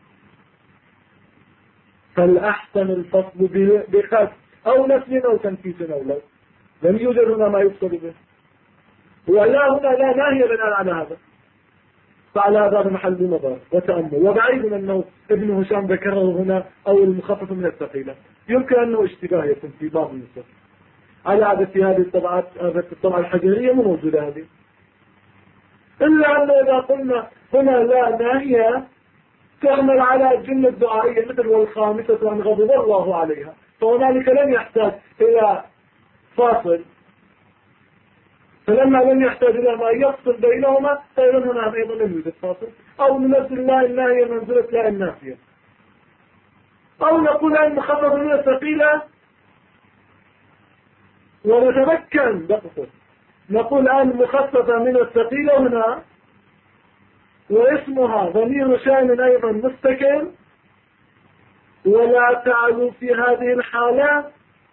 فالأحسن الفصل بخف أو نفي أو تنفيس أو لو. لم يوجد هنا ما يفصل به. ولا هنا لا ناهية بناء على هذا. فعلى هذا محل نظر وتأمل. وبعيد أنه ابن هشام ذكره هنا أو المخفف من الثقيلة. يمكن أنه اشتباه يكون في بعض النسخ على عادة هذه الطبعات. الطبعة الحجرية مو موجودة هذه. إلا أن إذا قلنا هنا لا ناهية تعمل على الجملة الدعائية مثل والخامسة أن غضب الله عليها، فهنالك لم يحتاج إلى فاصل. فلما لم يحتاج إلى ما يفصل بينهما فإذا هنا أيضا لم يوجد فاصل. أو ننزل لا الناهية منزلة لا النافية. أو نقول أن مخفف من الثقيلة ونتمكن دقيقة. نقول أن مخففة من الثقيلة هنا واسمها ضمير شان أيضا مستقل ولا تعلو في هذه الحالة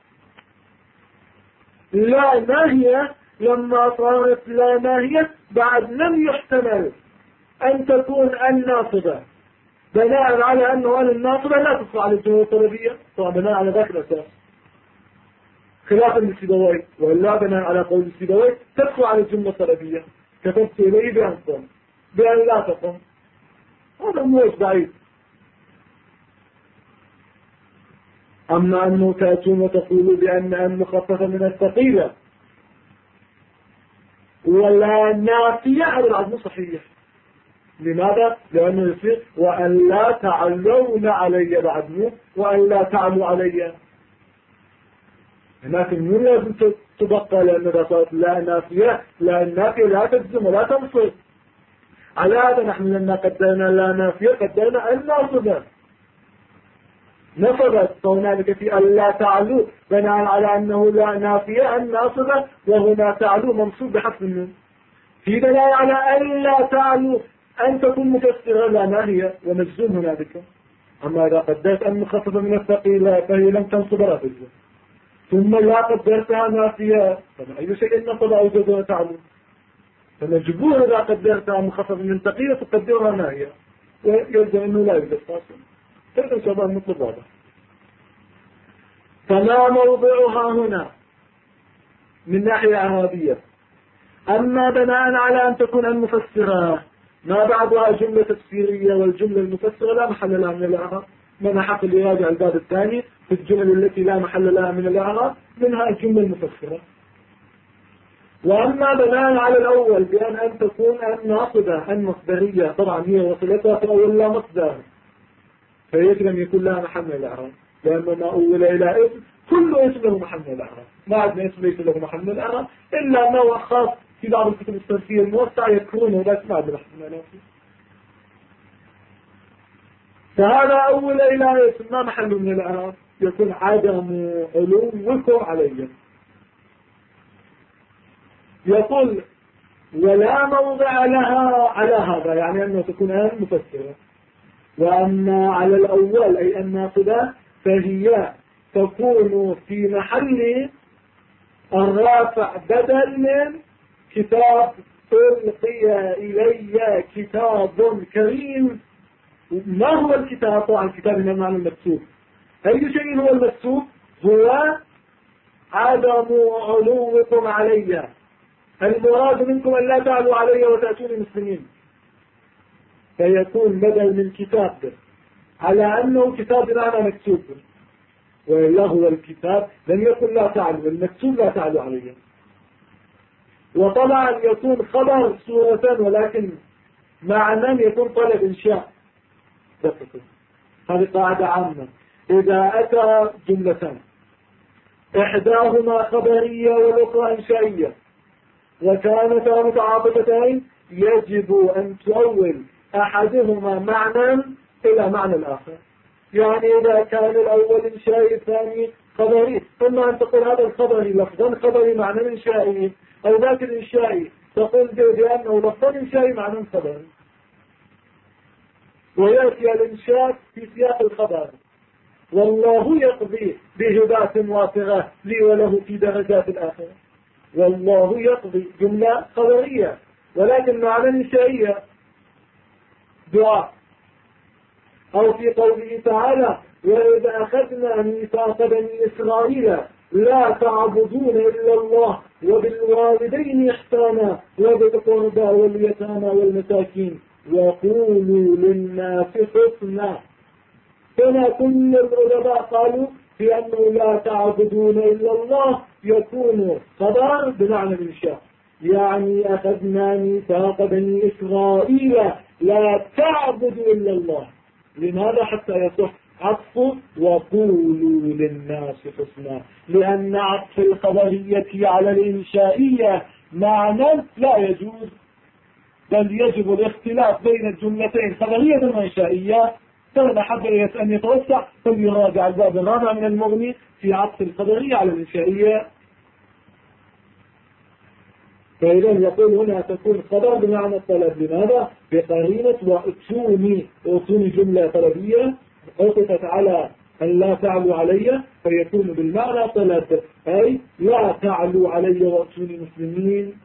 لا ناهية. لما صارت لا ناهية بعد لم يحتمل أن تكون الناصبة بناء على أنه الناصبة لا تدخل على الجملة الطلبية طبعا بناء على ذاك الأساس خلافا للسيبويه. ولا بناء على قول السيبويه تدخل على الجملة الطلبية كتبت إليه بأن قم بأن لا تقم. هذا موج بعيد. أما أنه تأتون وتقولوا بأن مخففة من الثقيلة ولا نافية هذا العظم صحيح. لماذا؟ لأنه يصير وأن لا تعلون علي بعد وأن لا تعلوا علي. لكن مو لازم تبقى لأن إذا صارت لا نافية لا النافية لا تجزم ولا تنصب. على هذا نحن لما قدرنا لا نافية قدرنا الناصبة نصبت. فهنالك في أن لا تعلو بناء على أنه لا نافية الناصبة وهنا تعلو منصوب بحذف النون. في بناء على أن لا تعلو أن تكون مفسرة لا ناهية ومجزوم هنالك. أما إذا قدرت أن مخففة من الثقيلة فهي لم تنصب ولا تجزم. ثم لا قدرتها نافية فما أي شيء نصب أو جزم تعلو. فمجبور إذا قدرتها مخففة من الثقيلة تقدرها ناهية ويلزم أنه لا يوجد فاصل. فإذا شباب نطلب هذا. فما موضعها هنا من ناحية إعرابية. أما بناء على أن تكون المفسرة ما بعدها جملة تفسيرية والجملة المفسرة لا محل لها من الإعراب. من حق اللي يراجع الباب الثاني في الجمل التي لا محل لها من الإعراب منها الجملة المفسرة. وأما بناء على الأول بأن تكون الناصبة المصدرية طبعا هي وصلتها في أول لا مصدر فيجب أن يكون لها محل من الإعراب لأنه ما أول إلى اسم كل اسم له محل من الإعراب. ما عندنا اسم ليس له محل من الإعراب إلا نوع خاص في بعض الكتب الصرفية الموسعة يكرونه لا ما عندنا محل من الإعراب. فهذا أول إلى اسم ما محل من الإعراب يكون عدم علومكم علي. يقول ولا موضع لها على هذا يعني أنه تكون مفسرة. وأما على الأول أي الناصبة فهي تكون في محل الرافع بدل من كتاب ألقي إلي كتاب كريم. ما هو الكتاب؟ طبعا الكتاب هنا معنى المكتوب. أي شيء هو المكتوب؟ هو عدم علوكم علي. المراد منكم أن لا تعلوا علي وتأتوني مسلمين. فيكون بدل من كتاب على أنه كتاب بمعنى مكتوب وإلا هو الكتاب لم يكن لا تعلو المكتوب لا تعلو عليه. وطبعا يكون خبر سورة ولكن معنى يكون طلب إنشاء. هذه قاعدة عامة. إذا أتى جملتان إحداهما خبرية والأخرى إنشائية وكانتا متعاطفتين يجب أن تؤول أحدهما معنى إلى معنى الآخر. يعني إذا كان الأول إنشائي الثاني خبري، إما أن تقول هذا الخبري لفظا خبري معنى إنشائي، أو ذاك الإنشائي تقول بأنه لفظا إنشائي معنى خبري، ويأتي الإنشاء في سياق الخبر. والله يقضي بهبات واسعة لي وله في درجات الآخرة. والله يقضي جملة خبرية ولكن معنى إنشائية دعاء. أو في قوله تعالى وإذا أخذنا ميثاق بني إسرائيل لا تعبدون إلا الله وبالوالدين إحسانا وذي القربى واليتامى والمساكين وقولوا للناس حسنا. هنا كل العلماء قالوا بأنه لا تعبدون إلا الله يكون خبر بمعنى الإنشاء، يعني أخذنا ميثاق بني إسرائيل لا تعبدوا إلا الله. لماذا؟ حتى يصح عطف وقولوا للناس حسنا، لأن عطف الخبرية على الإنشائية معنى لا يجوز، بل يجب الاختلاف بين الجملتين خبرية وإنشائية. فمن أحب أن يتوسع فليراجع الباب الرابع من المغني في عطف الخبرية على الإنشائية. فإذا يقول هنا تكون خبر بمعنى الطلب. لماذا؟ بقرينة وأتوني جملة طلبية عطفت على أن لا تعلوا علي، فيكون بالمعنى طلب، أي لا تعلوا علي وأتوني مسلمين.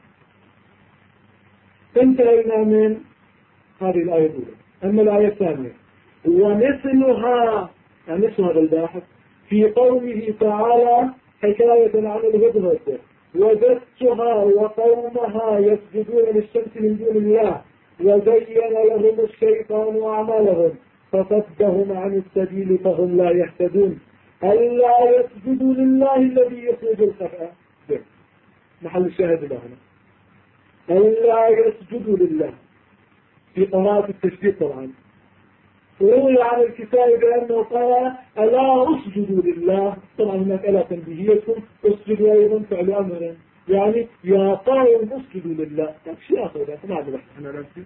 انتهينا من هذه الآية الأولى. أما الآية الثانية ومثلها، يعني مثل هذا الباحث في قوله تعالى حكاية عن الهدهد وجدتها وقومها يسجدون للشمس من دون الله وزين لهم الشيطان أعمالهم فصدهم عن السبيل فهم لا يهتدون ألا يسجدوا لله الذي يخرج الخفاء. محل الشاهد له هنا ألا يسجدوا لله في قراءة التشديد. طبعا وروي عن الكتاب بأنه قال ألا أسجدوا لله. طبعا هناك ألا تنبيهية أسجدوا أيضا فعل أمر، يعني يا قائم أسجدوا لله. شيء آخر ما هذا بحث أنا نفسي.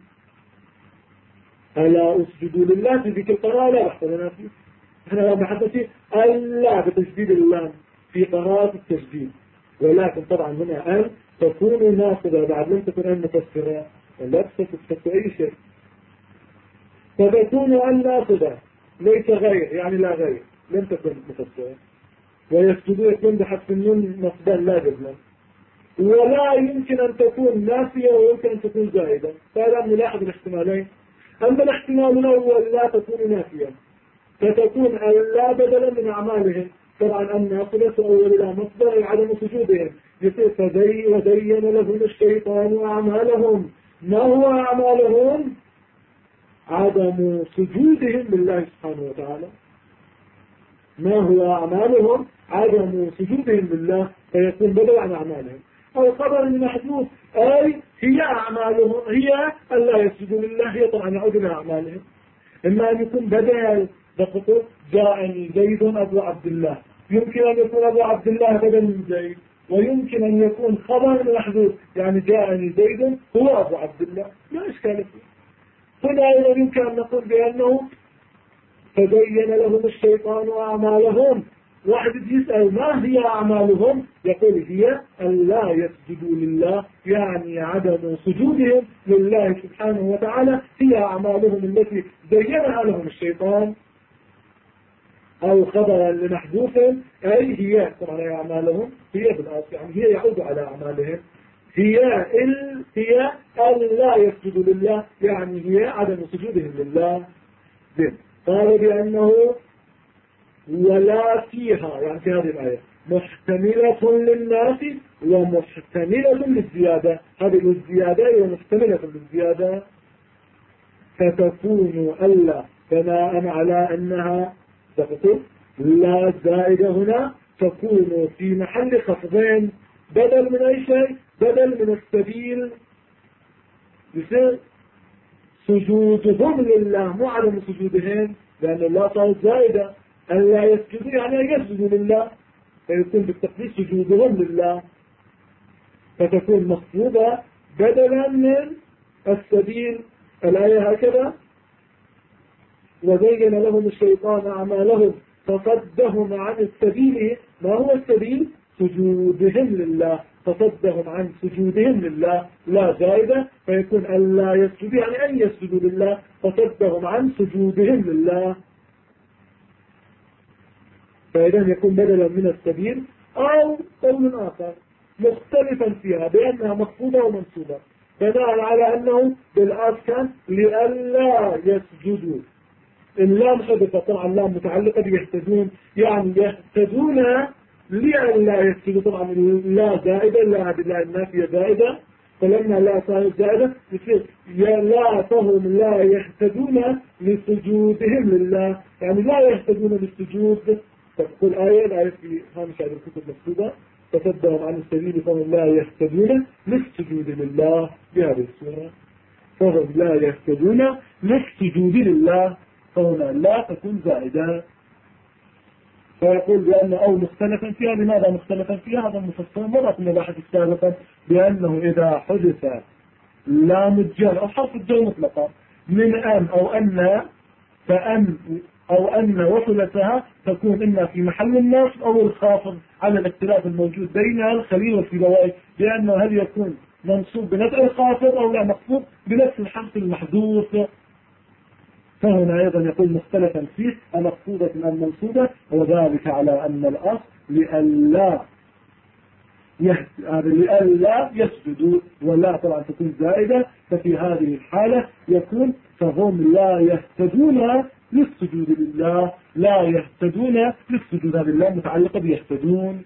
ألا أسجدوا لله في ذيك القراءة لا بحث أنا نفسي. احنا بحثتي ألا بتشديد اللام في قراءة التشديد، ولكن طبعا هنا أن تكون ناصبة بعد لم تكن أن مفسرة ولا تفسر أي شيء، فتكون أن ناصبة ليس غير، يعني لا غير لم تكن مفسرة. ويسجدوا يكون بحذف النون مصدر لا جزما، ولا يمكن أن تكون نافية ويمكن أن تكون زائدة. فهذا نلاحظ الاحتمالين. أما الاحتمال الأول لا تكون نافية فتكون لا بدلا من أعمالهم. طبعا الناصبة تؤول إلى مصدر عدم سجودهم، يصير وزين لهم الشيطان أعمالهم. ما هو أعمالهم؟ عدم سجودهم لله سبحانه وتعالى. ما هو أعمالهم؟ عدم سجودهم لله، فيكون بدل عن أعمالهم. أو خبر محدود أي هي أعمالهم هي ألا يسجدوا لله، هي طبعا يعود إلى أعمالهم. إما أن يكون بدل بخطوط جاءني زيد أبو عبد الله، يمكن أن يكون أبو عبد الله بدل من زيد، ويمكن أن يكون خبر محدود يعني جاءني زيد هو أبو عبد الله، لا إشكال فيه. هنا أيضا يمكن أن نقول بأنه تبين لهم الشيطان أعمالهم. واحد يسأل ما هي أعمالهم؟ يقول هي أن لا يسجدوا لله، يعني عدم سجودهم لله سبحانه وتعالى هي أعمالهم التي زينها لهم الشيطان. أو خبرا لمحذوف أي هي طبعا أعمالهم هي بالأصل، يعني هي يعود على أعمالهم. هي أن لا يسجدوا لله، يعني هي عدم سجودهم لله. قال بأنه ولا فيها، يعني في هذه الآية محتملة للناس ومحتملة للزيادة. هذه الزيادة ومحتملة للزيادة، فتكون ألا بناء على أنها تقول لا زائدة هنا تكون في محل خفضين بدل من أي شيء، بدل من السبيل يصير سجودهم لله مو عدم سجودهم، لأن الله صارت زائدة. أن لا يسجدوا يعني يسجدوا لله، فيكون بالتقدير سجودهم لله. فتكون مخفوضة بدلا من السبيل. الآية هكذا: وزين لهم الشيطان أعمالهم فصدهم عن السبيل. ما هو السبيل؟ سجودهم لله، فصدهم عن سجودهم لله، لا زائدة، فيكون أن لا يسجد يعني أن يسجدوا لله، فصدهم عن سجودهم لله. فإذا يكون بدلا من السبيل. أو قول آخر مختلفا فيها بأنها مخفوضة ومنصوبة، بناء على أنه بالآس كان لئلا يسجدوا. اللام حدث، طبعا اللام متعلقة بيهتدون، يعني يهتدون لئلا يسجدوا. طبعا لا زائدة، لا هذه لا النافية زائدة، فلما لا صارت زائدة يصير لا فهم لا يهتدون لسجودهم لله، يعني لا يهتدون للسجود. تقول الآية في هامش هذه الكتب مكتوبة: فصدهم عن السبيل فهم لا يهتدون للسجود لله، بهذه السورة. فهم لا يهتدون للسجود لله، فهنا لا تكون زائدة. فيقول بأن أو مختلفا فيها. لماذا مختلفا فيها؟ هذا مفصل مرة من البحث السابقة، بأنه إذا حدث لام الجر أو حرف الجر مطلقا من أن أو أن، فأن أو أن وصلتها تكون إما في محل النصب أو الخافض، على الاختلاف الموجود بين الخليل والسيبويه، بأنه هل يكون منصوب بنفس الخافض أو لا مخفوض بنفس الحرف المحذوف. فهنا أيضا يقول مختلفا فيه المخفوضة أم منصوبة، وذلك على أن الأصل لئلا يسجدوا، ولا طبعا تكون زائدة، ففي هذه الحالة يكون فهم لا يهتدون للسجود لله، لا يهتدون للسجود لله متعلقة بيهتدون،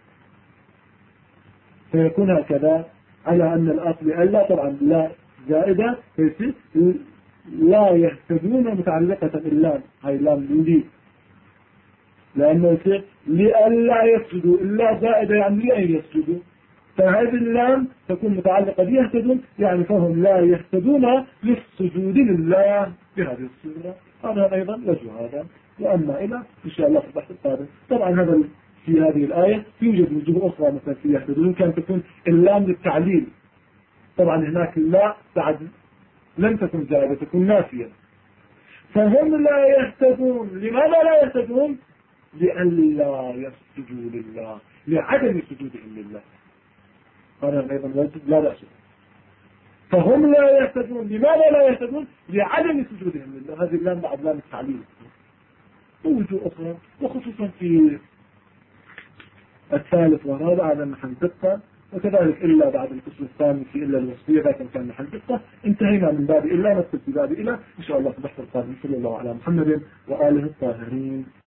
فيكون هكذا على أن الأصل لئلا طبعا لا زائدة، فيصير لا يهتدون متعلقة باللام، هاي لام لي، لأنه يصير لئلا يسجدوا، إلا زائدة يعني لأن يسجدوا، فهذه اللام تكون متعلقة بيهتدون، يعني فهم لا يهتدون للسجود لله بهذه الصورة. هذا أيضا وجه هذا. وأما إلى إن شاء الله في البحث القادم. طبعا هذا في هذه الآية يوجد وجوه أخرى، مثلا في يهتدون كان تكون اللام للتعليل، طبعا هناك لا بعد لم تكن زائدة، تكون نافية. فهم لا يهتدون. لماذا لا يهتدون؟ لئلا يسجدوا لله، لعدم سجودهم لله. هذا أيضا لا بأس. فهم لا يهتدون. لماذا لا يهتدون؟ لعدم سجودهم لله. هذه اللام بعد لام التعليل. ووجوه أخرى، وخصوصا في الثالث والرابع هذا محل دقة، وكذلك إلا بعد القسم الثاني في إلا الوصفية لكن كان محل دقة. انتهينا من باب إلا، ندخل في باب إلا إن شاء الله في البحث القادم. صلى الله على محمد وآله الطاهرين.